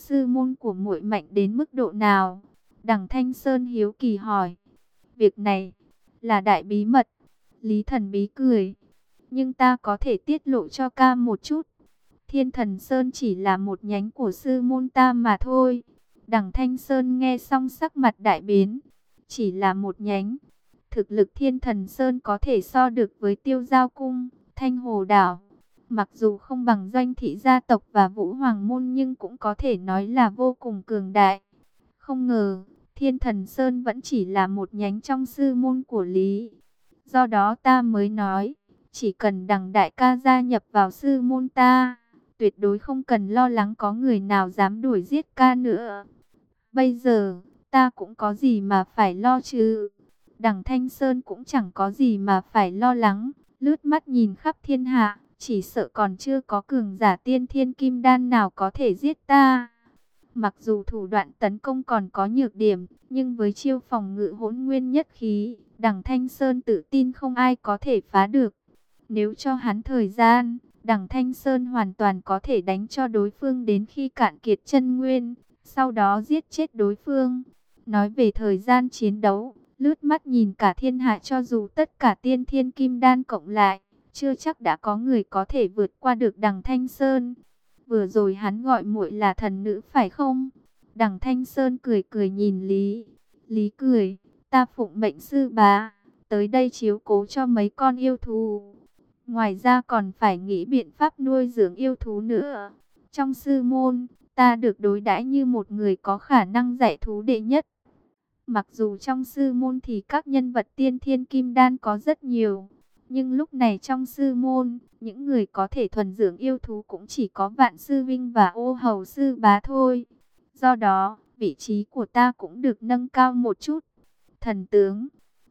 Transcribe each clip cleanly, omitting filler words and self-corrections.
sư môn của muội mạnh đến mức độ nào? Đằng Thanh Sơn hiếu kỳ hỏi. Việc này là đại bí mật. Lý Thần Bí cười. Nhưng ta có thể tiết lộ cho ca một chút. Thiên Thần Sơn chỉ là một nhánh của sư môn ta mà thôi. Đằng Thanh Sơn nghe xong sắc mặt đại biến. Chỉ là một nhánh. Thực lực Thiên Thần Sơn có thể so được với Tiêu Giao Cung, Thanh Hồ Đảo. Mặc dù không bằng Doanh Thị gia tộc và Vũ Hoàng môn nhưng cũng có thể nói là vô cùng cường đại. Không ngờ, Thiên Thần Sơn vẫn chỉ là một nhánh trong sư môn của Lý. Do đó ta mới nói, chỉ cần đằng đại ca gia nhập vào sư môn ta, tuyệt đối không cần lo lắng có người nào dám đuổi giết ca nữa. Bây giờ, ta cũng có gì mà phải lo chứ? Đằng Thanh Sơn cũng chẳng có gì mà phải lo lắng, lướt mắt nhìn khắp thiên hạ, chỉ sợ còn chưa có cường giả tiên thiên kim đan nào có thể giết ta. Mặc dù thủ đoạn tấn công còn có nhược điểm, nhưng với chiêu phòng ngự hỗn nguyên nhất khí, đằng Thanh Sơn tự tin không ai có thể phá được. Nếu cho hắn thời gian, đằng Thanh Sơn hoàn toàn có thể đánh cho đối phương đến khi cạn kiệt chân nguyên, sau đó giết chết đối phương. Nói về thời gian chiến đấu, lướt mắt nhìn cả thiên hạ cho dù tất cả tiên thiên kim đan cộng lại, chưa chắc đã có người có thể vượt qua được đằng Thanh Sơn. Vừa rồi hắn gọi muội là thần nữ phải không? Đằng Thanh Sơn cười cười nhìn Lý. Lý cười, ta phụng mệnh sư bá, tới đây chiếu cố cho mấy con yêu thú. Ngoài ra còn phải nghĩ biện pháp nuôi dưỡng yêu thú nữa. Trong sư môn, ta được đối đãi như một người có khả năng dạy thú đệ nhất. Mặc dù trong sư môn thì các nhân vật tiên thiên kim đan có rất nhiều, nhưng lúc này trong sư môn, những người có thể thuần dưỡng yêu thú cũng chỉ có Vạn Sư Vinh và Ô Hầu Sư Bá thôi. Do đó, vị trí của ta cũng được nâng cao một chút. Thần tướng,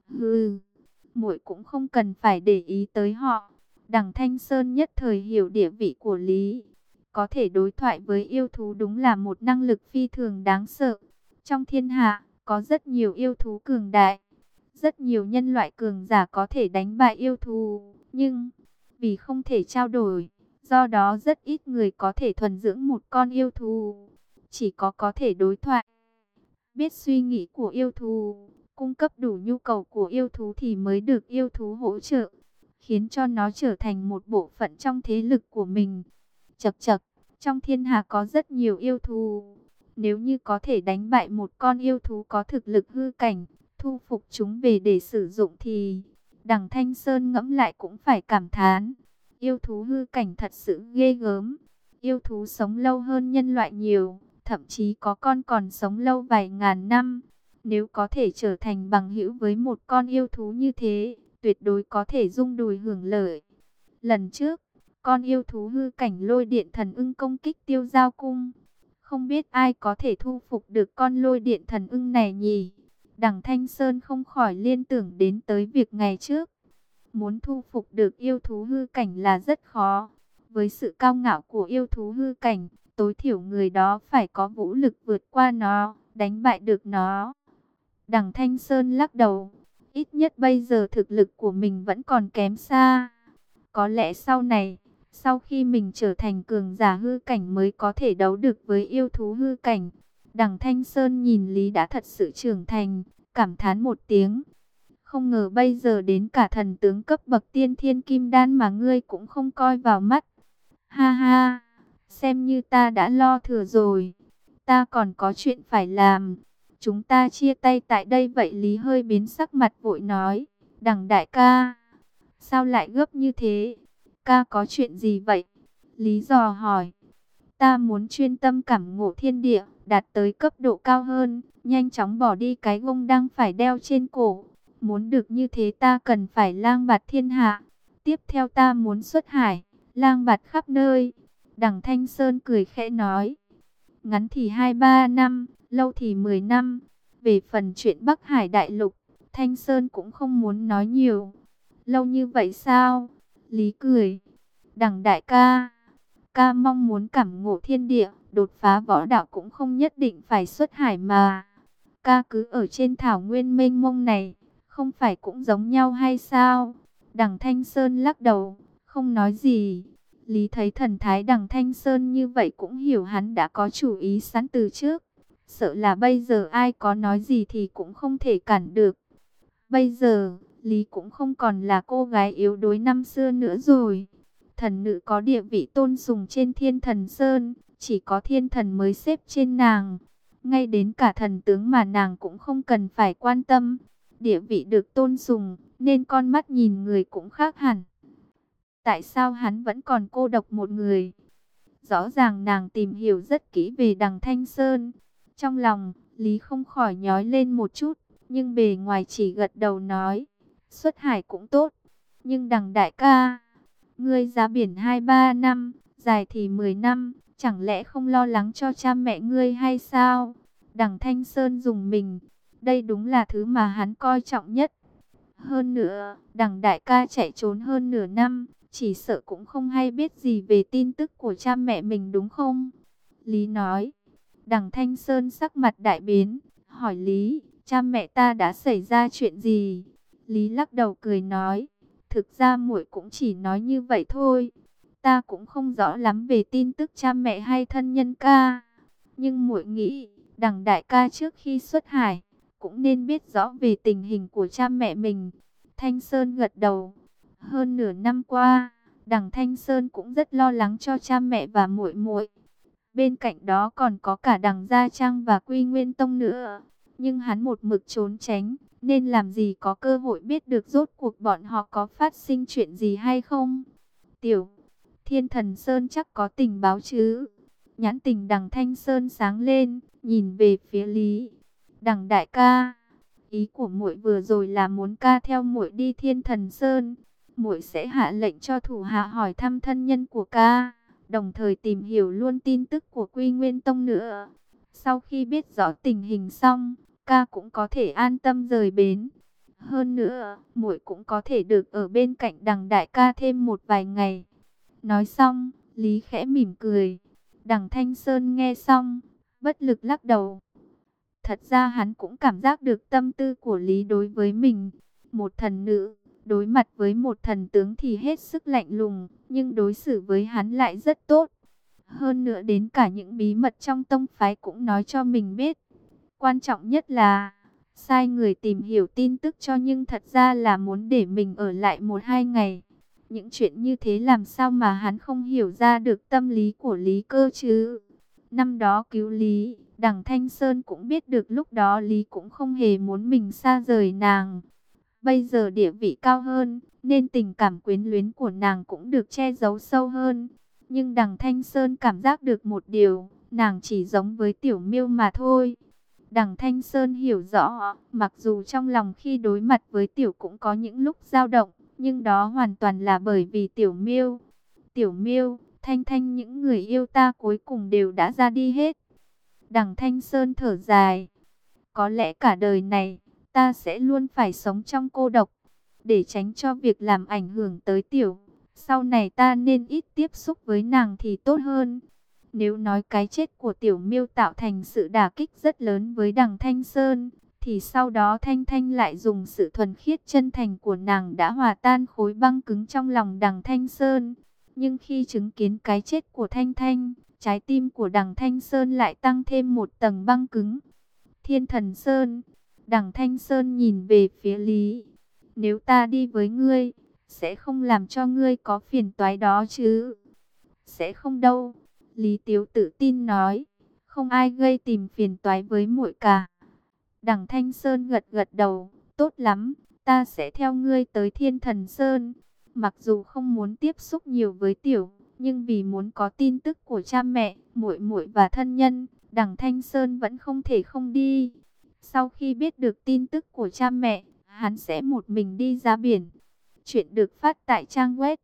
muội cũng không cần phải để ý tới họ. Đằng Thanh Sơn nhất thời hiểu địa vị của Lý. Có thể đối thoại với yêu thú đúng là một năng lực phi thường đáng sợ. Trong thiên hạ, có rất nhiều yêu thú cường đại. Rất nhiều nhân loại cường giả có thể đánh bại yêu thú. Nhưng, vì không thể trao đổi, do đó rất ít người có thể thuần dưỡng một con yêu thú. Chỉ có thể đối thoại, biết suy nghĩ của yêu thú, cung cấp đủ nhu cầu của yêu thú thì mới được yêu thú hỗ trợ, khiến cho nó trở thành một bộ phận trong thế lực của mình. Chậc chậc, trong thiên hạ có rất nhiều yêu thú. Nếu như có thể đánh bại một con yêu thú có thực lực hư cảnh, thu phục chúng về để sử dụng thì đằng Thanh Sơn ngẫm lại cũng phải cảm thán. Yêu thú hư cảnh thật sự ghê gớm. Yêu thú sống lâu hơn nhân loại nhiều, thậm chí có con còn sống lâu vài ngàn năm. Nếu có thể trở thành bằng hữu với một con yêu thú như thế, tuyệt đối có thể rung đùi hưởng lợi. Lần trước, con yêu thú hư cảnh lôi điện thần ưng công kích Tiêu Giao Cung. Không biết ai có thể thu phục được con lôi điện thần ưng này nhỉ? Đằng Thanh Sơn không khỏi liên tưởng đến tới việc ngày trước. Muốn thu phục được yêu thú hư cảnh là rất khó. Với sự cao ngạo của yêu thú hư cảnh, tối thiểu người đó phải có vũ lực vượt qua nó, đánh bại được nó. Đằng Thanh Sơn lắc đầu. Ít nhất bây giờ thực lực của mình vẫn còn kém xa. Có lẽ sau này, sau khi mình trở thành cường giả hư cảnh mới có thể đấu được với yêu thú hư cảnh. Đằng Thanh Sơn nhìn Lý đã thật sự trưởng thành, cảm thán một tiếng. Không ngờ bây giờ đến cả thần tướng cấp bậc tiên thiên kim đan mà ngươi cũng không coi vào mắt. Ha ha, xem như ta đã lo thừa rồi. Ta còn có chuyện phải làm. Chúng ta chia tay tại đây vậy. Lý hơi biến sắc mặt vội nói. Đằng đại ca, sao lại gấp như thế? Ca có chuyện gì vậy? Lý dò hỏi. Ta muốn chuyên tâm cảm ngộ thiên địa, đạt tới cấp độ cao hơn, nhanh chóng bỏ đi cái gông đang phải đeo trên cổ. Muốn được như thế ta cần phải lang bạt thiên hạ. Tiếp theo ta muốn xuất hải, lang bạt khắp nơi. Đằng Thanh Sơn cười khẽ nói. Ngắn thì 2-3 năm, lâu thì 10 năm. Về phần chuyện Bắc Hải Đại Lục, Thanh Sơn cũng không muốn nói nhiều. Lâu như vậy sao? Lý cười. Đằng đại ca, ca mong muốn cảm ngộ thiên địa, đột phá võ đạo cũng không nhất định phải xuất hải mà. Ca cứ ở trên thảo nguyên mênh mông này, không phải cũng giống nhau hay sao? Đằng Thanh Sơn lắc đầu, không nói gì. Lý thấy thần thái Đằng Thanh Sơn như vậy cũng hiểu hắn đã có chủ ý sẵn từ trước. Sợ là bây giờ ai có nói gì thì cũng không thể cản được. Bây giờ, Lý cũng không còn là cô gái yếu đuối năm xưa nữa rồi. Thần nữ có địa vị tôn sùng trên Thiên Thần Sơn, chỉ có thiên thần mới xếp trên nàng. Ngay đến cả thần tướng mà nàng cũng không cần phải quan tâm. Địa vị được tôn sùng, nên con mắt nhìn người cũng khác hẳn. Tại sao hắn vẫn còn cô độc một người? Rõ ràng nàng tìm hiểu rất kỹ về Đằng Thanh Sơn. Trong lòng, Lý không khỏi nhói lên một chút, nhưng bề ngoài chỉ gật đầu nói, xuất hải cũng tốt. Nhưng Đằng đại ca, ngươi ra biển 2-3 năm, dài thì 10 năm, chẳng lẽ không lo lắng cho cha mẹ ngươi hay sao? Đằng Thanh Sơn dùng mình, đây đúng là thứ mà hắn coi trọng nhất. Hơn nữa, Đằng đại ca chạy trốn hơn nửa năm, chỉ sợ cũng không hay biết gì về tin tức của cha mẹ mình đúng không? Lý nói. Đằng Thanh Sơn sắc mặt đại biến, hỏi Lý, cha mẹ ta đã xảy ra chuyện gì? Lý lắc đầu cười nói, thực ra muội cũng chỉ nói như vậy thôi. Ta cũng không rõ lắm về tin tức cha mẹ hay thân nhân ca. Nhưng muội nghĩ, Đằng đại ca trước khi xuất hải, cũng nên biết rõ về tình hình của cha mẹ mình. Thanh Sơn gật đầu. Hơn nửa năm qua, Đằng Thanh Sơn cũng rất lo lắng cho cha mẹ và muội muội. Bên cạnh đó còn có cả Đằng Gia Trang và Quy Nguyên Tông nữa. Nhưng hắn một mực trốn tránh, nên làm gì có cơ hội biết được rốt cuộc bọn họ có phát sinh chuyện gì hay không. Tiểu Thiên Thần Sơn chắc có tình báo chứ. Nhãn tình Đằng Thanh Sơn sáng lên, nhìn về phía Lý. Đằng đại ca, ý của muội vừa rồi là muốn ca theo muội đi Thiên Thần Sơn. Muội sẽ hạ lệnh cho thủ hạ hỏi thăm thân nhân của ca, đồng thời tìm hiểu luôn tin tức của Quy Nguyên Tông nữa. Sau khi biết rõ tình hình xong, ca cũng có thể an tâm rời bến. Hơn nữa, muội cũng có thể được ở bên cạnh Đằng đại ca thêm một vài ngày. Nói xong, Lý khẽ mỉm cười. Đằng Thanh Sơn nghe xong, bất lực lắc đầu. Thật ra hắn cũng cảm giác được tâm tư của Lý đối với mình. Một thần nữ, đối mặt với một thần tướng thì hết sức lạnh lùng, nhưng đối xử với hắn lại rất tốt. Hơn nữa đến cả những bí mật trong tông phái cũng nói cho mình biết. Quan trọng nhất là, sai người tìm hiểu tin tức cho nhưng thật ra là muốn để mình ở lại 1-2 ngày. Những chuyện như thế làm sao mà hắn không hiểu ra được tâm lý của Lý cơ chứ? Năm đó cứu Lý, Đằng Thanh Sơn cũng biết được lúc đó Lý cũng không hề muốn mình xa rời nàng. Bây giờ địa vị cao hơn, nên tình cảm quyến luyến của nàng cũng được che giấu sâu hơn. Nhưng Đằng Thanh Sơn cảm giác được một điều, nàng chỉ giống với Tiểu Miêu mà thôi. Đằng Thanh Sơn hiểu rõ, mặc dù trong lòng khi đối mặt với Tiểu cũng có những lúc dao động, nhưng đó hoàn toàn là bởi vì Tiểu Miêu. Tiểu Miêu, Thanh Thanh, những người yêu ta cuối cùng đều đã ra đi hết. Đằng Thanh Sơn thở dài. Có lẽ cả đời này, ta sẽ luôn phải sống trong cô độc, để tránh cho việc làm ảnh hưởng tới Tiểu. Sau này ta nên ít tiếp xúc với nàng thì tốt hơn. Nếu nói cái chết của Tiểu Miêu tạo thành sự đả kích rất lớn với Đằng Thanh Sơn, thì sau đó Thanh Thanh lại dùng sự thuần khiết chân thành của nàng đã hòa tan khối băng cứng trong lòng Đằng Thanh Sơn. Nhưng khi chứng kiến cái chết của Thanh Thanh, trái tim của Đằng Thanh Sơn lại tăng thêm một tầng băng cứng. Thiên Thần Sơn, Đằng Thanh Sơn nhìn về phía Lý. Nếu ta đi với ngươi, sẽ không làm cho ngươi có phiền toái đó chứ? Sẽ không đâu. Lý Tiếu tự tin nói, không ai gây tìm phiền toái với muội cả. Đằng Thanh Sơn gật gật đầu, tốt lắm, ta sẽ theo ngươi tới Thiên Thần Sơn. Mặc dù không muốn tiếp xúc nhiều với Tiểu, nhưng vì muốn có tin tức của cha mẹ, muội muội và thân nhân, Đằng Thanh Sơn vẫn không thể không đi. Sau khi biết được tin tức của cha mẹ, hắn sẽ một mình đi ra biển. Chuyện được phát tại trang web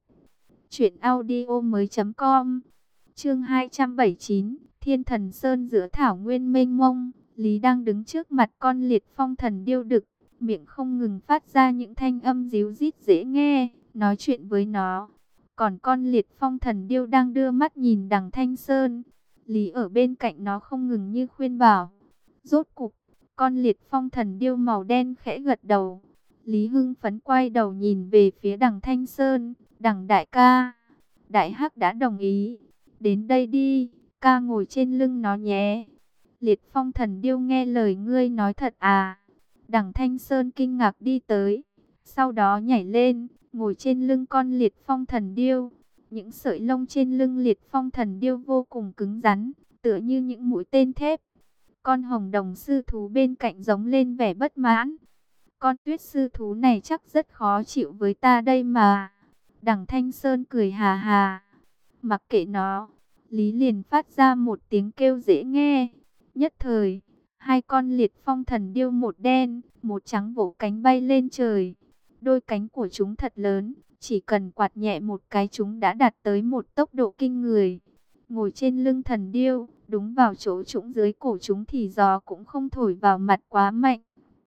truyệnaudiomoi.com. Chương 279, Thiên Thần Sơn giữa thảo nguyên mênh mông. Lý đang đứng trước mặt con liệt phong thần điêu đực, miệng không ngừng phát ra những thanh âm ríu rít dễ nghe, nói chuyện với nó. Còn con liệt phong thần điêu đang đưa mắt nhìn Đằng Thanh Sơn. Lý ở bên cạnh nó không ngừng như khuyên bảo. Rốt cục, con liệt phong thần điêu màu đen khẽ gật đầu. Lý hưng phấn quay đầu nhìn về phía Đằng Thanh Sơn. Đằng đại ca, Đại Hắc đã đồng ý. Đến đây đi, ca ngồi trên lưng nó nhé. Liệt Phong Thần Điêu nghe lời ngươi nói thật à? Đằng Thanh Sơn kinh ngạc đi tới, sau đó nhảy lên, ngồi trên lưng con Liệt Phong Thần Điêu. Những sợi lông trên lưng Liệt Phong Thần Điêu vô cùng cứng rắn, tựa như những mũi tên thép. Con hồng đồng sư thú bên cạnh giống lên vẻ bất mãn. Con tuyết sư thú này chắc rất khó chịu với ta đây mà. Đằng Thanh Sơn cười hà hà. Mặc kệ nó, Lý liền phát ra một tiếng kêu dễ nghe. Nhất thời, hai con Liệt Phong Thần Điêu một đen, một trắng vỗ cánh bay lên trời. Đôi cánh của chúng thật lớn, chỉ cần quạt nhẹ một cái chúng đã đạt tới một tốc độ kinh người. Ngồi trên lưng thần điêu, đúng vào chỗ trũng dưới cổ chúng thì gió cũng không thổi vào mặt quá mạnh.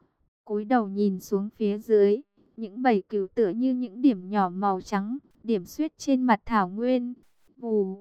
Cúi đầu nhìn xuống phía dưới, những bầy cừu tựa như những điểm nhỏ màu trắng, điểm xuyết trên mặt thảo nguyên. Vù,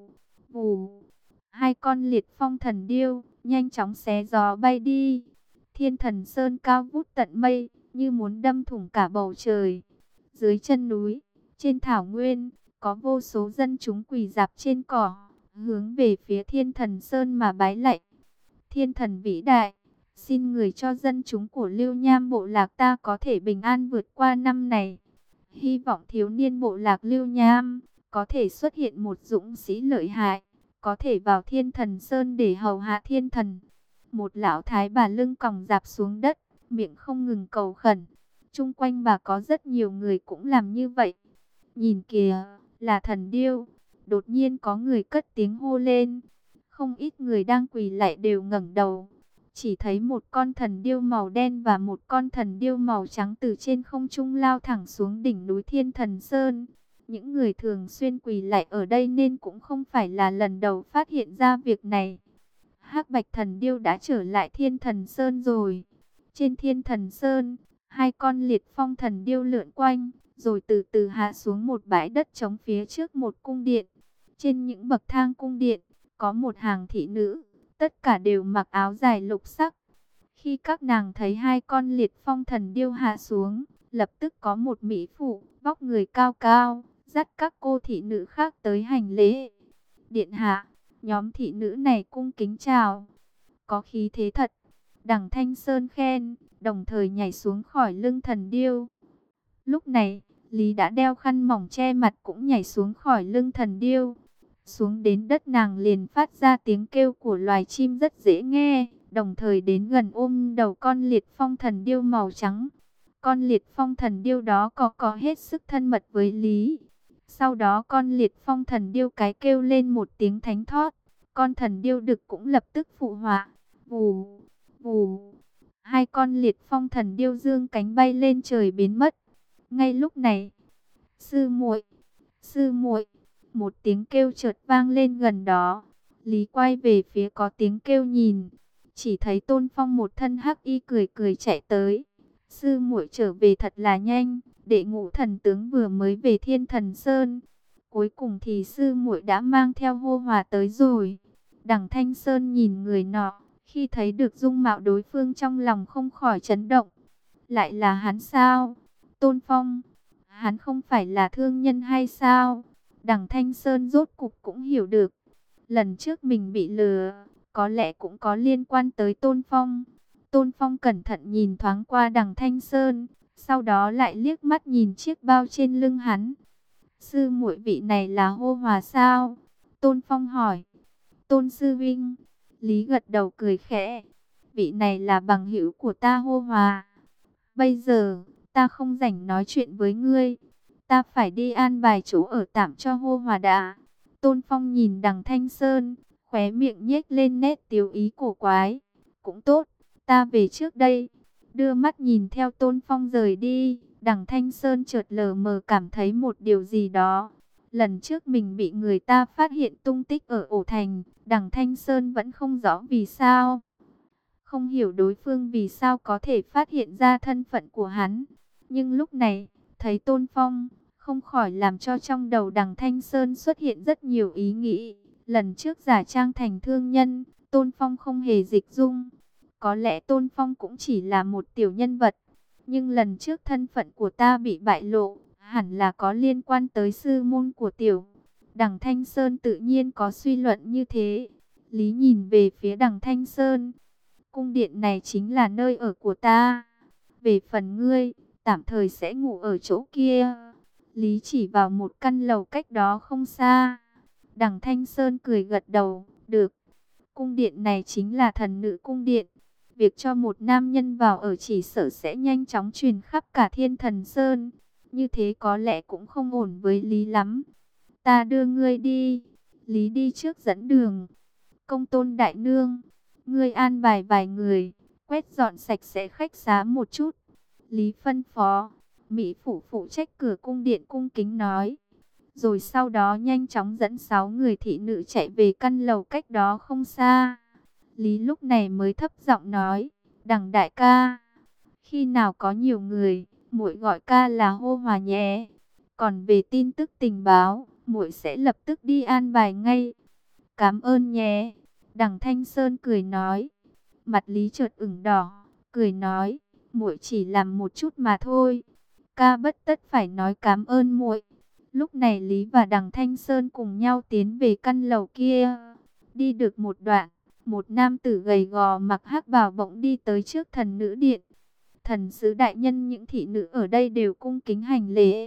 vù, hai con Liệt Phong Thần Điêu nhanh chóng xé gió bay đi. Thiên Thần Sơn cao vút tận mây, như muốn đâm thủng cả bầu trời. Dưới chân núi, trên thảo nguyên, có vô số dân chúng quỳ rạp trên cỏ, hướng về phía Thiên Thần Sơn mà bái lạy. Thiên thần vĩ đại, xin người cho dân chúng của Lưu Nham bộ lạc ta có thể bình an vượt qua năm này. Hy vọng thiếu niên bộ lạc Lưu Nham có thể xuất hiện một dũng sĩ lợi hại, có thể vào Thiên Thần Sơn để hầu hạ thiên thần. Một lão thái bà lưng còng rạp xuống đất, miệng không ngừng cầu khẩn. Chung quanh bà có rất nhiều người cũng làm như vậy. Nhìn kìa, là thần điêu. Đột nhiên có người cất tiếng hô lên. Không ít người đang quỳ lạy đều ngẩng đầu. Chỉ thấy một con thần điêu màu đen và một con thần điêu màu trắng từ trên không trung lao thẳng xuống đỉnh núi Thiên Thần Sơn. Những người thường xuyên quỳ lạy ở đây nên cũng không phải là lần đầu phát hiện ra việc này. Hắc Bạch Thần Điêu đã trở lại Thiên Thần Sơn rồi. Trên Thiên Thần Sơn, hai con Liệt Phong Thần Điêu lượn quanh, rồi từ từ hạ xuống một bãi đất trống phía trước một cung điện. Trên những bậc thang cung điện, có một hàng thị nữ, tất cả đều mặc áo dài lục sắc. Khi các nàng thấy hai con Liệt Phong Thần Điêu hạ xuống, lập tức có một mỹ phụ, vóc người cao cao, dắt các cô thị nữ khác tới hành lễ. Điện hạ, nhóm thị nữ này cung kính chào. Có khí thế thật. Đằng Thanh Sơn khen, đồng thời nhảy xuống khỏi lưng thần điêu. Lúc này, Lý đã đeo khăn mỏng che mặt cũng nhảy xuống khỏi lưng thần điêu. Xuống đến đất nàng liền phát ra tiếng kêu của loài chim rất dễ nghe, đồng thời đến gần ôm đầu con Liệt Phong Thần Điêu màu trắng. Con Liệt Phong Thần Điêu đó có hết sức thân mật với Lý. Sau đó con Liệt Phong Thần Điêu cái kêu lên một tiếng thánh thót, con thần điêu đực cũng lập tức phụ họa. Vù, vù, hai con Liệt Phong Thần Điêu dương cánh bay lên trời biến mất. Ngay lúc này, sư muội, sư muội, một tiếng kêu chợt vang lên gần đó. Lý quay về phía có tiếng kêu nhìn, chỉ thấy Tôn Phong một thân hắc y cười cười chạy tới. Sư muội trở về thật là nhanh, đệ ngũ thần tướng vừa mới về Thiên Thần Sơn. Cuối cùng thì sư muội đã mang theo Hô Hòa tới rồi. Đằng Thanh Sơn nhìn người nọ, khi thấy được dung mạo đối phương trong lòng không khỏi chấn động. Lại là hắn sao? Tôn Phong, hắn không phải là thương nhân hay sao? Đằng Thanh Sơn rốt cục cũng hiểu được. Lần trước mình bị lừa, có lẽ cũng có liên quan tới Tôn Phong. Tôn Phong cẩn thận nhìn thoáng qua đằng Thanh Sơn, sau đó lại liếc mắt nhìn chiếc bao trên lưng hắn. Sư muội vị này là Hô Hòa sao? Tôn Phong hỏi. Tôn sư vinh. Lý gật đầu cười khẽ. Vị này là bằng hữu của ta Hô Hòa. Bây giờ, ta không rảnh nói chuyện với ngươi. Ta phải đi an bài chỗ ở tạm cho Hô Hòa đã. Tôn Phong nhìn đằng Thanh Sơn, khóe miệng nhếch lên nét tiếu ý cổ quái. Cũng tốt, ta về trước đây. Đưa mắt nhìn theo Tôn Phong rời đi, đằng Thanh Sơn chợt lờ mờ cảm thấy một điều gì đó. Lần trước mình bị người ta phát hiện tung tích ở ổ thành, đằng Thanh Sơn vẫn không rõ vì sao. Không hiểu đối phương vì sao có thể phát hiện ra thân phận của hắn. Nhưng lúc này, thấy Tôn Phong, không khỏi làm cho trong đầu đằng Thanh Sơn xuất hiện rất nhiều ý nghĩ. Lần trước giả trang thành thương nhân, Tôn Phong không hề dịch dung. Có lẽ Tôn Phong cũng chỉ là một tiểu nhân vật. Nhưng lần trước thân phận của ta bị bại lộ, hẳn là có liên quan tới sư môn của tiểu. Đằng Thanh Sơn tự nhiên có suy luận như thế. Lý nhìn về phía Đằng Thanh Sơn. Cung điện này chính là nơi ở của ta. Về phần ngươi, tạm thời sẽ ngủ ở chỗ kia. Lý chỉ vào một căn lầu cách đó không xa. Đằng Thanh Sơn cười gật đầu, được. Cung điện này chính là thần nữ cung điện. Việc cho một nam nhân vào ở chỉ sợ sẽ nhanh chóng truyền khắp cả Thiên Thần Sơn. Như thế có lẽ cũng không ổn với Lý lắm. Ta đưa ngươi đi. Lý đi trước dẫn đường. Công tôn đại nương, ngươi an bài vài người, quét dọn sạch sẽ khách xá một chút. Lý phân phó. Mỹ phủ phụ trách cửa cung điện cung kính nói. Rồi sau đó nhanh chóng dẫn 6 người thị nữ chạy về căn lầu cách đó không xa. Lý lúc này mới thấp giọng nói, Đằng đại ca, khi nào có nhiều người, muội gọi ca là hô hòa nhé. Còn về tin tức tình báo, muội sẽ lập tức đi an bài ngay. Cảm ơn nhé. Đằng Thanh Sơn cười nói. Mặt Lý chợt ửng đỏ, cười nói, muội chỉ làm một chút mà thôi. Ca bất tất phải nói cảm ơn muội. Lúc này Lý và Đằng Thanh Sơn cùng nhau tiến về căn lầu kia. Đi được một đoạn, một nam tử gầy gò mặc hắc bào bỗng đi tới trước thần nữ điện. Thần sứ đại nhân, những thị nữ ở đây đều cung kính hành lễ.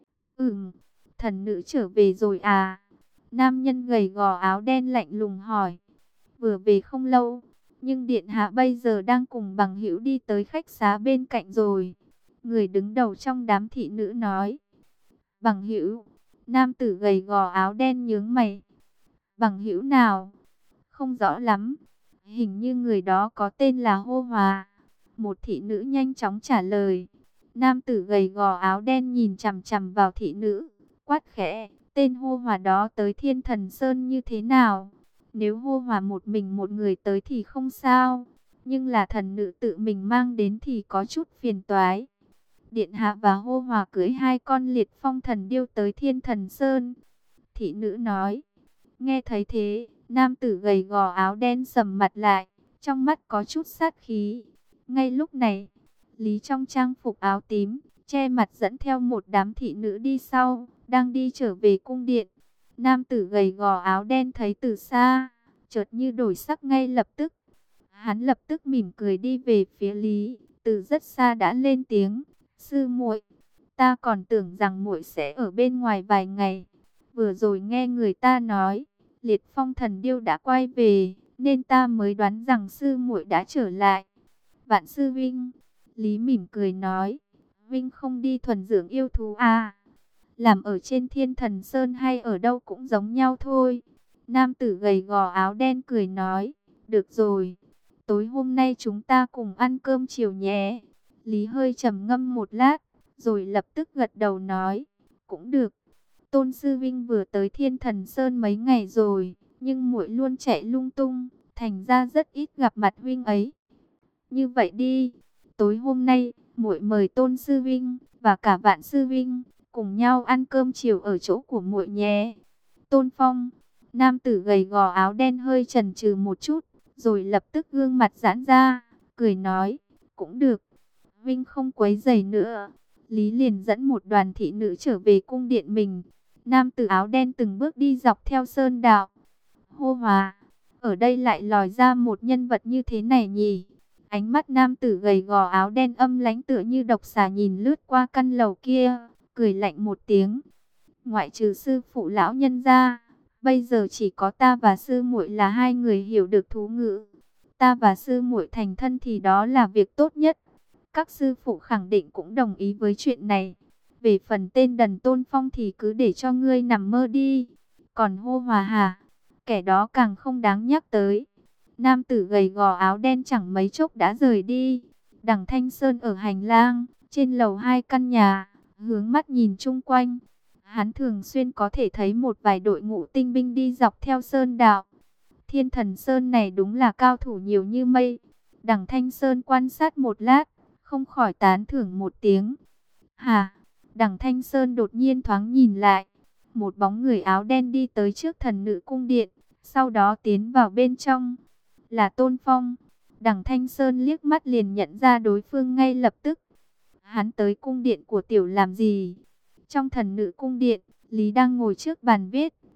Thần nữ trở về rồi à? Nam nhân gầy gò áo đen lạnh lùng hỏi. Vừa về không lâu, nhưng điện hạ bây giờ đang cùng bằng hữu đi tới khách xá bên cạnh rồi. Người đứng đầu trong đám thị nữ nói. Bằng hữu? Nam tử gầy gò áo đen nhướng mày. Bằng hữu nào? Không rõ lắm. Hình như người đó có tên là Hô Hòa. Một thị nữ nhanh chóng trả lời. Nam tử gầy gò áo đen nhìn chằm chằm vào thị nữ, quát khẽ, tên Hô Hòa đó tới Thiên Thần Sơn như thế nào? Nếu Hô Hòa một mình một người tới thì không sao, nhưng là thần nữ tự mình mang đến thì có chút phiền toái. Điện hạ và Hô Hòa cưỡi 2 con liệt phong thần điêu tới Thiên Thần Sơn. Thị nữ nói. Nghe thấy thế, nam tử gầy gò áo đen sầm mặt lại, trong mắt có chút sát khí. Ngay lúc này, Lý trong trang phục áo tím, che mặt dẫn theo một đám thị nữ đi sau, đang đi trở về cung điện. Nam tử gầy gò áo đen thấy từ xa, chợt như đổi sắc ngay lập tức. Hắn lập tức mỉm cười đi về phía Lý, từ rất xa đã lên tiếng, sư muội, ta còn tưởng rằng muội sẽ ở bên ngoài vài ngày. Vừa rồi nghe người ta nói, liệt phong thần điêu đã quay về, nên ta mới đoán rằng sư muội đã trở lại. Vạn sư Vinh, Lý mỉm cười nói, Vinh không đi thuần dưỡng yêu thú à? Làm ở trên Thiên Thần Sơn hay ở đâu cũng giống nhau thôi. Nam tử gầy gò áo đen cười nói, được rồi, tối hôm nay chúng ta cùng ăn cơm chiều nhé. Lý hơi trầm ngâm một lát, rồi lập tức gật đầu nói, cũng được. Tôn sư Vinh vừa tới Thiên Thần Sơn mấy ngày rồi, nhưng muội luôn chạy lung tung, thành ra rất ít gặp mặt Vinh ấy. Như vậy đi, tối hôm nay, muội mời Tôn sư Vinh và cả Vạn sư Vinh cùng nhau ăn cơm chiều ở chỗ của muội nhé. Tôn Phong, nam tử gầy gò áo đen hơi chần chừ một chút, rồi lập tức gương mặt giãn ra, cười nói, cũng được. Vinh không quấy rầy nữa. Lý liền dẫn một đoàn thị nữ trở về cung điện mình. Nam tử áo đen từng bước đi dọc theo sơn đạo. Hô Hòa, ở đây lại lòi ra một nhân vật như thế này nhỉ? Ánh mắt nam tử gầy gò áo đen âm lãnh tựa như độc xà nhìn lướt qua căn lầu kia, cười lạnh một tiếng. Ngoại trừ sư phụ lão nhân ra, bây giờ chỉ có ta và sư muội là 2 người hiểu được thú ngữ. Ta và sư muội thành thân thì đó là việc tốt nhất. Các sư phụ khẳng định cũng đồng ý với chuyện này. Về phần tên Đần Tôn Phong thì cứ để cho ngươi nằm mơ đi. Còn Hô Hòa hả? Kẻ đó càng không đáng nhắc tới. Nam tử gầy gò áo đen chẳng mấy chốc đã rời đi. Đằng Thanh Sơn ở hành lang, trên lầu 2 căn nhà, hướng mắt nhìn chung quanh. Hắn thường xuyên có thể thấy một vài đội ngũ tinh binh đi dọc theo sơn đạo. Thiên Thần Sơn này đúng là cao thủ nhiều như mây. Đằng Thanh Sơn quan sát một lát, không khỏi tán thưởng một tiếng. Hà, Đằng Thanh Sơn đột nhiên thoáng nhìn lại. Một bóng người áo đen đi tới trước thần nữ cung điện, sau đó tiến vào bên trong. Là Tôn Phong. Đằng Thanh Sơn liếc mắt liền nhận ra đối phương ngay lập tức. Hắn tới cung điện của tiểu làm gì? Trong thần nữ cung điện, Lý đang ngồi trước bàn viết,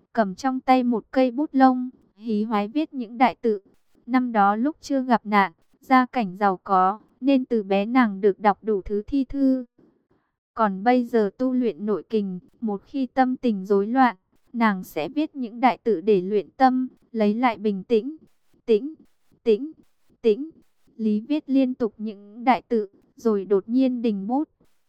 cầm trong tay một cây bút lông, hí hoái viết những đại tự. Năm đó lúc chưa gặp nạn, gia cảnh giàu có, nên từ bé nàng được đọc đủ thứ thi thư. Còn bây giờ tu luyện nội kình, một khi tâm tình rối loạn, nàng sẽ viết những đại tự để luyện tâm, lấy lại bình tĩnh. Tĩnh, tĩnh, tĩnh. Lý viết liên tục những đại tự, rồi đột nhiên đình bút.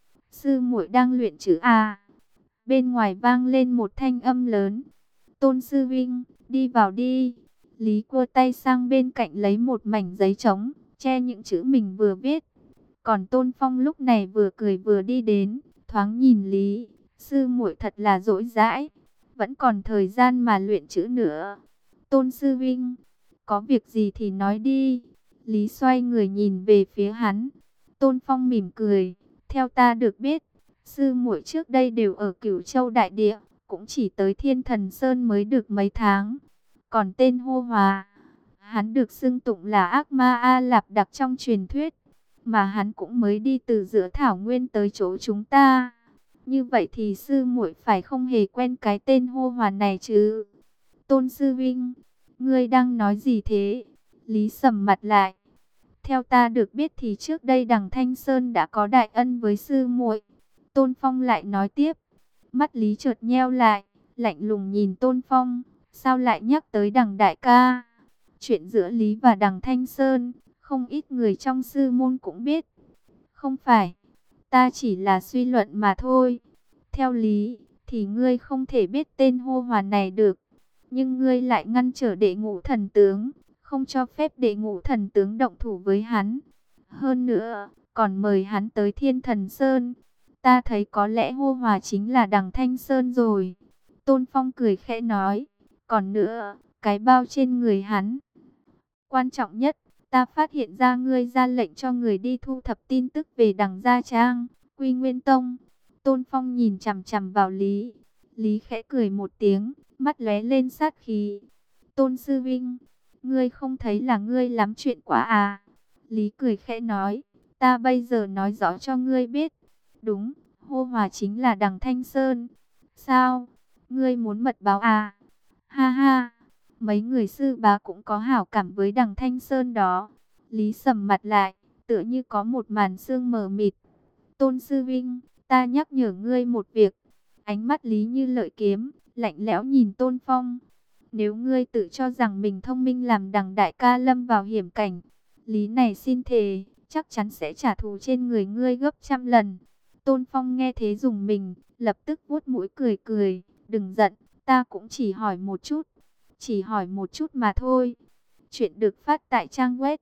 Sư muội đang luyện chữ à? Bên ngoài vang lên một thanh âm lớn. Tôn sư vinh, đi vào đi. Lý cua tay sang bên cạnh lấy một mảnh giấy trống, che những chữ mình vừa viết. Còn Tôn Phong lúc này vừa cười vừa đi đến, thoáng nhìn Lý, sư muội thật là dỗi dãi, vẫn còn thời gian mà luyện chữ nữa. Tôn sư vinh, có việc gì thì nói đi. Lý xoay người nhìn về phía hắn. Tôn Phong mỉm cười, theo ta được biết, sư muội trước đây đều ở Cửu Châu đại địa, cũng chỉ tới Thiên Thần Sơn mới được mấy tháng. Còn tên Hô Hòa, hắn được xưng tụng là ác ma A Lạp đặc trong truyền thuyết, mà hắn cũng mới đi từ giữa thảo nguyên tới chỗ chúng ta. Như vậy thì sư muội phải không hề quen cái tên Hô Hòa này chứ? Tôn sư vinh, ngươi đang nói gì thế? Lý sầm mặt lại. Theo ta được biết thì trước đây Đằng Thanh Sơn đã có đại ân với sư muội. Tôn Phong lại nói tiếp. Mắt Lý chợt nheo lại, lạnh lùng nhìn Tôn Phong. Sao lại nhắc tới Đằng đại ca? Chuyện giữa Lý và Đằng Thanh Sơn, không ít người trong sư môn cũng biết. Không phải, ta chỉ là suy luận mà thôi. Theo Lý, thì ngươi không thể biết tên Hô Hòa này được. Nhưng ngươi lại ngăn trở Đệ Ngũ Thần Tướng, không cho phép Đệ Ngũ Thần Tướng động thủ với hắn. Hơn nữa, còn mời hắn tới Thiên Thần Sơn. Ta thấy có lẽ Hô Hòa chính là Đằng Thanh Sơn rồi. Tôn Phong cười khẽ nói. Còn nữa, cái bao trên người hắn. Quan trọng nhất, ta phát hiện ra ngươi ra lệnh cho người đi thu thập tin tức về Đằng Gia Trang, Quy Nguyên Tông. Tôn Phong nhìn chằm chằm vào Lý. Lý khẽ cười một tiếng, mắt lóe lên sát khí. Tôn sư vinh, ngươi không thấy là ngươi lắm chuyện quá à? Lý cười khẽ nói, ta bây giờ nói rõ cho ngươi biết. Đúng, Hô Hòa chính là Đằng Thanh Sơn. Sao? Ngươi muốn mật báo à? Ha ha, mấy người sư bá cũng có hảo cảm với Đằng Thanh Sơn đó. Lý sầm mặt lại, tựa như có một màn sương mờ mịt. Tôn sư vinh, ta nhắc nhở ngươi một việc. Ánh mắt Lý như lợi kiếm, lạnh lẽo nhìn Tôn Phong. Nếu ngươi tự cho rằng mình thông minh làm Đằng đại ca lâm vào hiểm cảnh, Lý này xin thề, chắc chắn sẽ trả thù trên người ngươi gấp trăm lần. Tôn Phong nghe thế rùng mình, lập tức vuốt mũi cười cười. Đừng giận, ta cũng chỉ hỏi một chút. Chỉ hỏi một chút mà thôi. Chuyện được phát tại trang web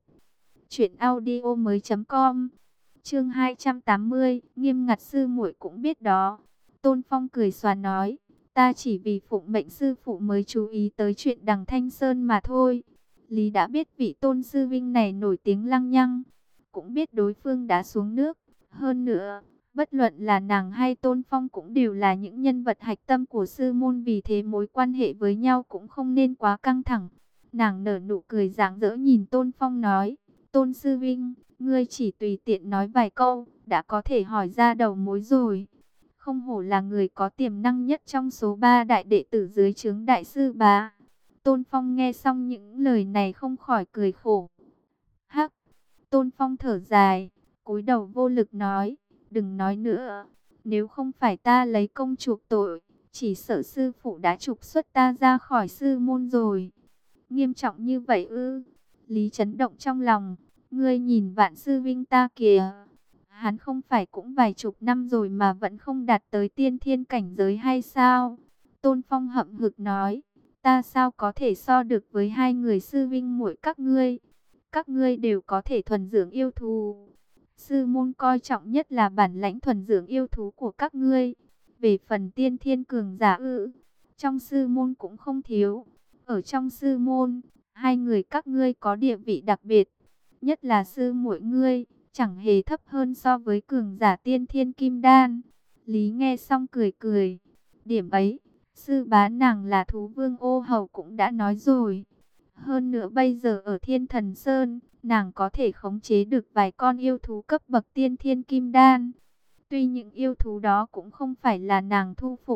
truyệnaudiomoi.com. Chương 280, nghiêm ngặt sư muội cũng biết đó. Tôn Phong cười xòa nói, ta chỉ vì phụng mệnh sư phụ mới chú ý tới chuyện Đằng Thanh Sơn mà thôi. Lý đã biết vị Tôn sư vinh này nổi tiếng lăng nhăng, cũng biết đối phương đã xuống nước. Hơn nữa, bất luận là nàng hay Tôn Phong cũng đều là những nhân vật hạch tâm của sư môn, vì thế mối quan hệ với nhau cũng không nên quá căng thẳng. Nàng nở nụ cười rạng rỡ nhìn Tôn Phong nói, Tôn sư vinh, ngươi chỉ tùy tiện nói vài câu, đã có thể hỏi ra đầu mối rồi. Không hổ là người có tiềm năng nhất trong số 3 đại đệ tử dưới trướng đại sư bá. Tôn Phong nghe xong những lời này không khỏi cười khổ. Hắc, Tôn Phong thở dài, cúi đầu vô lực nói, đừng nói nữa. Nếu không phải ta lấy công chuộc tội, chỉ sợ sư phụ đã trục xuất ta ra khỏi sư môn rồi. Nghiêm trọng như vậy ư? Lý chấn động trong lòng. Ngươi nhìn Vạn sư vinh ta kìa. Hắn không phải cũng vài chục năm rồi mà vẫn không đạt tới tiên thiên cảnh giới hay sao? Tôn Phong hậm hực nói. Ta sao có thể so được với hai người sư vinh muội các ngươi? Các ngươi đều có thể thuần dưỡng yêu thú. Sư môn coi trọng nhất là bản lãnh thuần dưỡng yêu thú của các ngươi. Về phần tiên thiên cường giả trong sư môn cũng không thiếu. Ở trong sư môn, hai người các ngươi có địa vị đặc biệt. Nhất là sư muội ngươi, chẳng hề thấp hơn so với cường giả tiên thiên kim đan. Lý nghe xong cười cười. Điểm ấy, sư bá nàng là thú vương ô hầu cũng đã nói rồi. Hơn nữa bây giờ ở Thiên Thần Sơn, nàng có thể khống chế được vài con yêu thú cấp bậc tiên thiên kim đan. Tuy những yêu thú đó cũng không phải là nàng thu phục,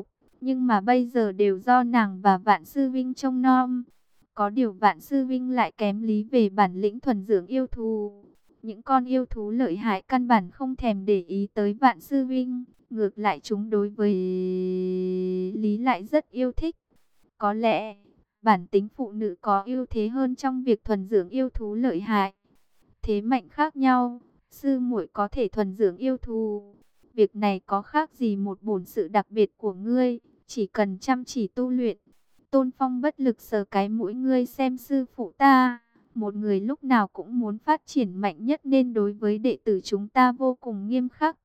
nhưng mà bây giờ đều do nàng và Vạn Sư Vinh trông nom. Có điều Vạn Sư Vinh lại kém Lý về bản lĩnh thuần dưỡng yêu thú. Những con yêu thú lợi hại căn bản không thèm để ý tới Vạn Sư Vinh, ngược lại chúng đối với Lý lại rất yêu thích. Có lẽ bản tính phụ nữ có ưu thế hơn trong việc thuần dưỡng yêu thú lợi hại. Thế mạnh khác nhau, sư muội có thể thuần dưỡng yêu thú. Việc này có khác gì một bổn sự đặc biệt của ngươi, chỉ cần chăm chỉ tu luyện. Tôn Phong bất lực sờ cái mũi, ngươi xem sư phụ ta, một người lúc nào cũng muốn phát triển mạnh nhất nên đối với đệ tử chúng ta vô cùng nghiêm khắc.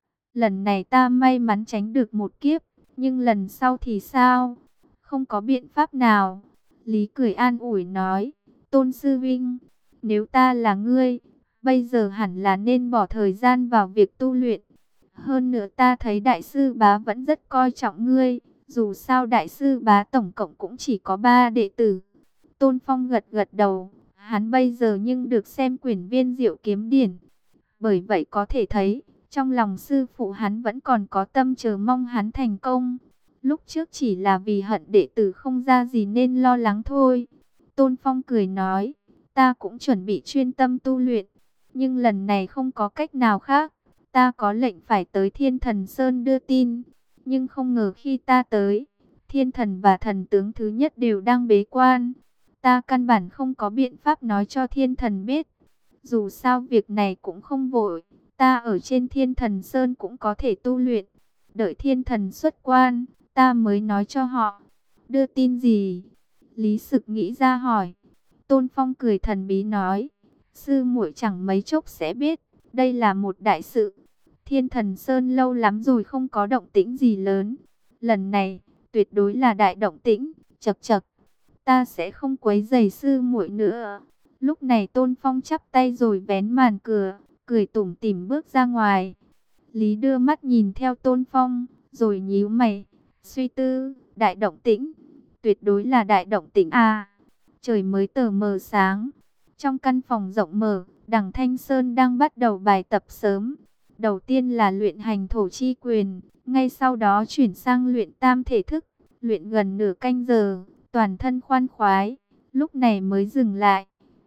Lần này ta may mắn tránh được một kiếp, nhưng lần sau thì sao? Không có biện pháp nào. Lý cười an ủi nói, Tôn Sư Vinh, nếu ta là ngươi, bây giờ hẳn là nên bỏ thời gian vào việc tu luyện. Hơn nữa ta thấy Đại sư Bá vẫn rất coi trọng ngươi, dù sao Đại sư Bá tổng cộng cũng chỉ có 3 đệ tử. Tôn Phong gật gật đầu, hắn bây giờ nhưng được xem quyển Viên Diệu Kiếm Điển. Bởi vậy có thể thấy, trong lòng sư phụ hắn vẫn còn có tâm chờ mong hắn thành công. Lúc trước chỉ là vì hận đệ tử không ra gì nên lo lắng thôi. Tôn Phong cười nói, ta cũng chuẩn bị chuyên tâm tu luyện, nhưng lần này không có cách nào khác. Ta có lệnh phải tới Thiên Thần Sơn đưa tin, nhưng không ngờ khi ta tới, Thiên Thần và Thần tướng thứ nhất đều đang bế quan. Ta căn bản không có biện pháp nói cho Thiên Thần biết. Dù sao việc này cũng không vội, ta ở trên Thiên Thần Sơn cũng có thể tu luyện. Đợi Thiên Thần xuất quan, ta mới nói cho họ. Đưa tin gì? Lý Sực nghĩ ra hỏi. Tôn Phong cười thần bí nói, sư muội chẳng mấy chốc sẽ biết, đây là một đại sự. Thiên Thần Sơn lâu lắm rồi không có động tĩnh gì lớn. Lần này, tuyệt đối là đại động tĩnh. Chậc chậc, ta sẽ không quấy rầy sư muội nữa. Lúc này Tôn Phong chắp tay rồi vén màn cửa, cười tủm tỉm bước ra ngoài. Lý đưa mắt nhìn theo Tôn Phong, rồi nhíu mày, suy tư, đại động tĩnh, tuyệt đối là đại động tĩnh à. Trời mới tờ mờ sáng, trong căn phòng rộng mở, Đằng Thanh Sơn đang bắt đầu bài tập sớm. Đầu tiên là luyện hành thổ chi quyền, ngay sau đó chuyển sang luyện tam thể thức, luyện gần nửa canh giờ, toàn thân khoan khoái, lúc này mới dừng lại.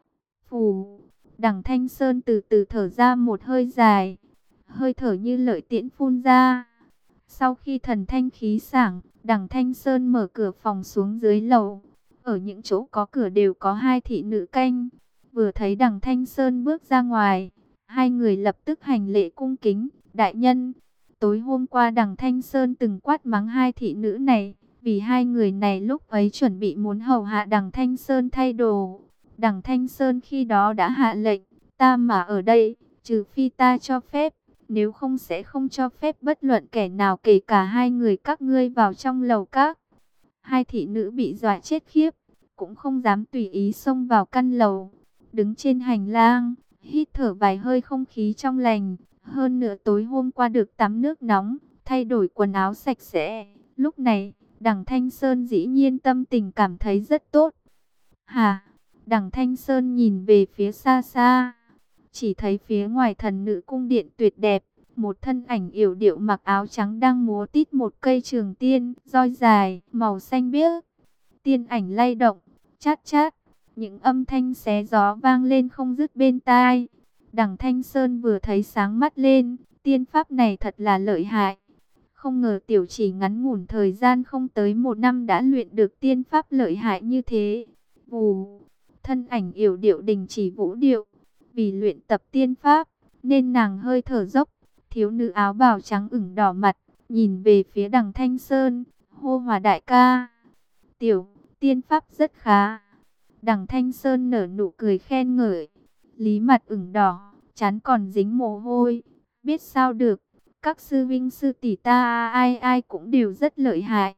Phù, Đằng Thanh Sơn từ từ thở ra một hơi dài, hơi thở như lợi tiễn phun ra. Sau khi thần thanh khí sảng, Đằng Thanh Sơn mở cửa phòng xuống dưới lầu. Ở những chỗ có cửa đều có 2 thị nữ canh. Vừa thấy Đằng Thanh Sơn bước ra ngoài, hai người lập tức hành lễ cung kính. Đại nhân, tối hôm qua Đằng Thanh Sơn từng quát mắng 2 thị nữ này, vì 2 người này lúc ấy chuẩn bị muốn hầu hạ Đằng Thanh Sơn thay đồ. Đằng Thanh Sơn khi đó đã hạ lệnh, ta mà ở đây, trừ phi ta cho phép, nếu không sẽ không cho phép bất luận kẻ nào kể cả 2 người các ngươi vào trong lầu các. 2 thị nữ bị dọa chết khiếp, cũng không dám tùy ý xông vào căn lầu. Đứng trên hành lang, hít thở vài hơi không khí trong lành. Hơn nữa tối hôm qua được tắm nước nóng, thay đổi quần áo sạch sẽ. Lúc này, Đằng Thanh Sơn dĩ nhiên tâm tình cảm thấy rất tốt. Hà, Đằng Thanh Sơn nhìn về phía xa xa, chỉ thấy phía ngoài Thần Nữ cung điện tuyệt đẹp, một thân ảnh yểu điệu mặc áo trắng đang múa tít một cây trường tiên, roi dài, màu xanh biếc. Tiên ảnh lay động, chát chát, những âm thanh xé gió vang lên không dứt bên tai. Đằng Thanh Sơn vừa thấy sáng mắt lên, tiên pháp này thật là lợi hại. Không ngờ tiểu chỉ ngắn ngủn thời gian không tới 1 năm đã luyện được tiên pháp lợi hại như thế. Vù, thân ảnh yểu điệu đình chỉ vũ điệu. Vì luyện tập tiên pháp, nên nàng hơi thở dốc. Thiếu nữ áo bào trắng ửng đỏ mặt, nhìn về phía Đằng Thanh Sơn, hô Hòa đại ca. Tiểu, tiên pháp rất khá. Đằng Thanh Sơn nở nụ cười khen ngợi. Lý mặt ửng đỏ, trán còn dính mồ hôi. Biết sao được, các sư vinh sư tỷ ta ai ai cũng đều rất lợi hại.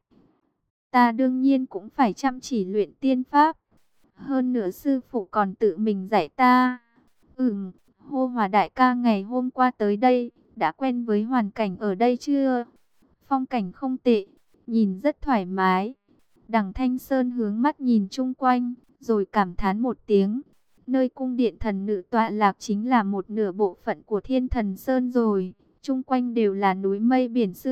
Ta đương nhiên cũng phải chăm chỉ luyện tiên pháp. Hơn nữa sư phụ còn tự mình dạy ta. Hô Hòa đại ca ngày hôm qua tới đây, đã quen với hoàn cảnh ở đây chưa? Phong cảnh không tệ, nhìn rất thoải mái. Đằng Thanh Sơn hướng mắt nhìn chung quanh, rồi cảm thán một tiếng. Nơi cung điện thần nữ tọa lạc chính là một nửa bộ phận của Thiên Thần Sơn rồi. Chung quanh đều là núi mây biển sương,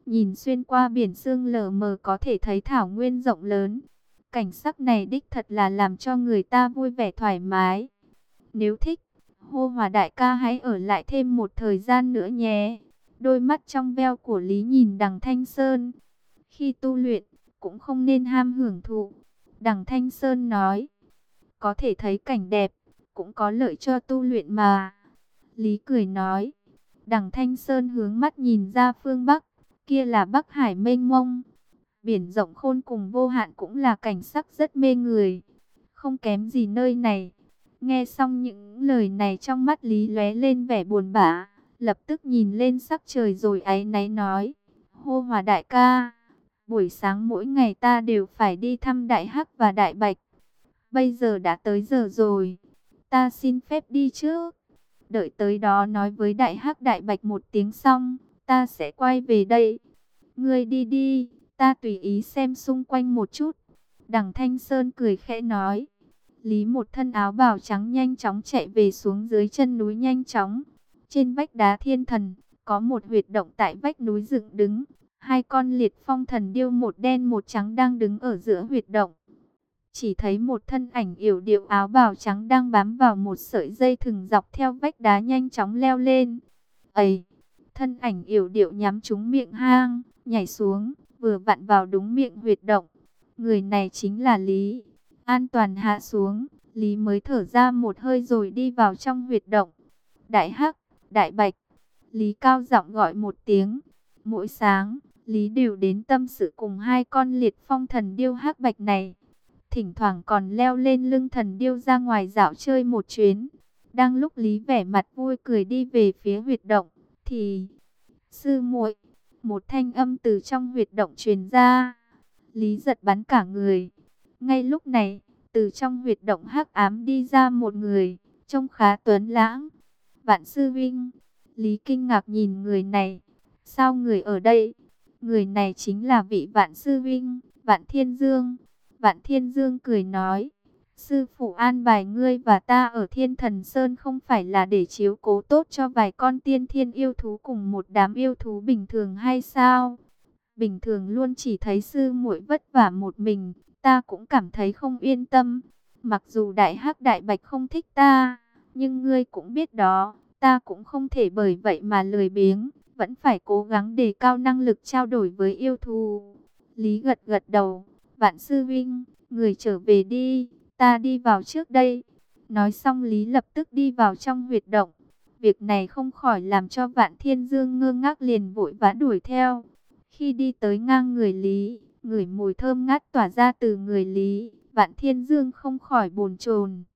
Nhìn xuyên qua biển sương lờ mờ có thể thấy thảo nguyên rộng lớn. Cảnh sắc này đích thật là làm cho người ta vui vẻ thoải mái. Nếu thích, Hô Hòa đại ca hãy ở lại thêm một thời gian nữa nhé. Đôi mắt trong veo của Lý nhìn Đằng Thanh Sơn. Khi tu luyện, cũng không nên ham hưởng thụ. Đằng Thanh Sơn nói, có thể thấy cảnh đẹp, cũng có lợi cho tu luyện mà. Lý cười nói, Đằng Thanh Sơn hướng mắt nhìn ra phương Bắc, kia là Bắc Hải mênh mông. Biển rộng khôn cùng vô hạn cũng là cảnh sắc rất mê người, không kém gì nơi này. Nghe xong những lời này trong mắt Lý lóe lên vẻ buồn bã, lập tức nhìn lên sắc trời rồi áy náy nói, Hô Hòa đại ca, buổi sáng mỗi ngày ta đều phải đi thăm Đại Hắc và Đại Bạch. Bây giờ đã tới giờ rồi, ta xin phép đi trước. Đợi tới đó nói với Đại Hắc Đại Bạch một tiếng xong, ta sẽ quay về đây. Ngươi đi đi, ta tùy ý xem xung quanh một chút. Đằng Thanh Sơn cười khẽ nói. Lý một thân áo bào trắng nhanh chóng chạy về xuống dưới chân núi nhanh chóng. Trên vách đá thiên thần, có một huyệt động tại vách núi dựng đứng. Hai con liệt phong thần điêu một đen một trắng đang đứng ở giữa huyệt động. Chỉ thấy một thân ảnh yểu điệu áo bào trắng đang bám vào một sợi dây thừng dọc theo vách đá nhanh chóng leo lên. Ây! Thân ảnh yểu điệu nhắm trúng miệng hang, nhảy xuống, vừa vặn vào đúng miệng huyệt động. Người này chính là Lý. An toàn hạ xuống, Lý mới thở ra một hơi rồi đi vào trong huyệt động. Đại Hắc, Đại Bạch. Lý cao giọng gọi một tiếng. Mỗi sáng, Lý đều đến tâm sự cùng hai con liệt phong thần điêu hắc bạch này. Thỉnh thoảng còn leo lên lưng thần điêu ra ngoài dạo chơi một chuyến. Đang lúc Lý vẻ mặt vui cười đi về phía huyệt động, thì sư muội, một thanh âm từ trong huyệt động truyền ra. Lý giật bắn cả người. Ngay lúc này, từ trong huyệt động hắc ám đi ra một người, trông khá tuấn lãng. Vạn sư vinh. Lý kinh ngạc nhìn người này. Sao người ở đây? Người này chính là vị Vạn sư vinh, Vạn Thiên Dương. Vạn Thiên Dương cười nói, sư phụ an bài ngươi và ta ở Thiên Thần Sơn không phải là để chiếu cố tốt cho vài con tiên thiên yêu thú cùng một đám yêu thú bình thường hay sao? Bình thường luôn chỉ thấy sư muội vất vả một mình, ta cũng cảm thấy không yên tâm. Mặc dù Đại Hắc Đại Bạch không thích ta, nhưng ngươi cũng biết đó, ta cũng không thể bởi vậy mà lười biếng, vẫn phải cố gắng đề cao năng lực trao đổi với yêu thú. Lý gật gật đầu. Vạn sư vinh, người trở về đi, ta đi vào trước đây. Nói xong Lý lập tức đi vào trong huyệt động. Việc này không khỏi làm cho Vạn Thiên Dương ngơ ngác, liền vội vã đuổi theo. Khi đi tới ngang người Lý, ngửi mùi thơm ngát tỏa ra từ người Lý, Vạn Thiên Dương không khỏi bồn chồn.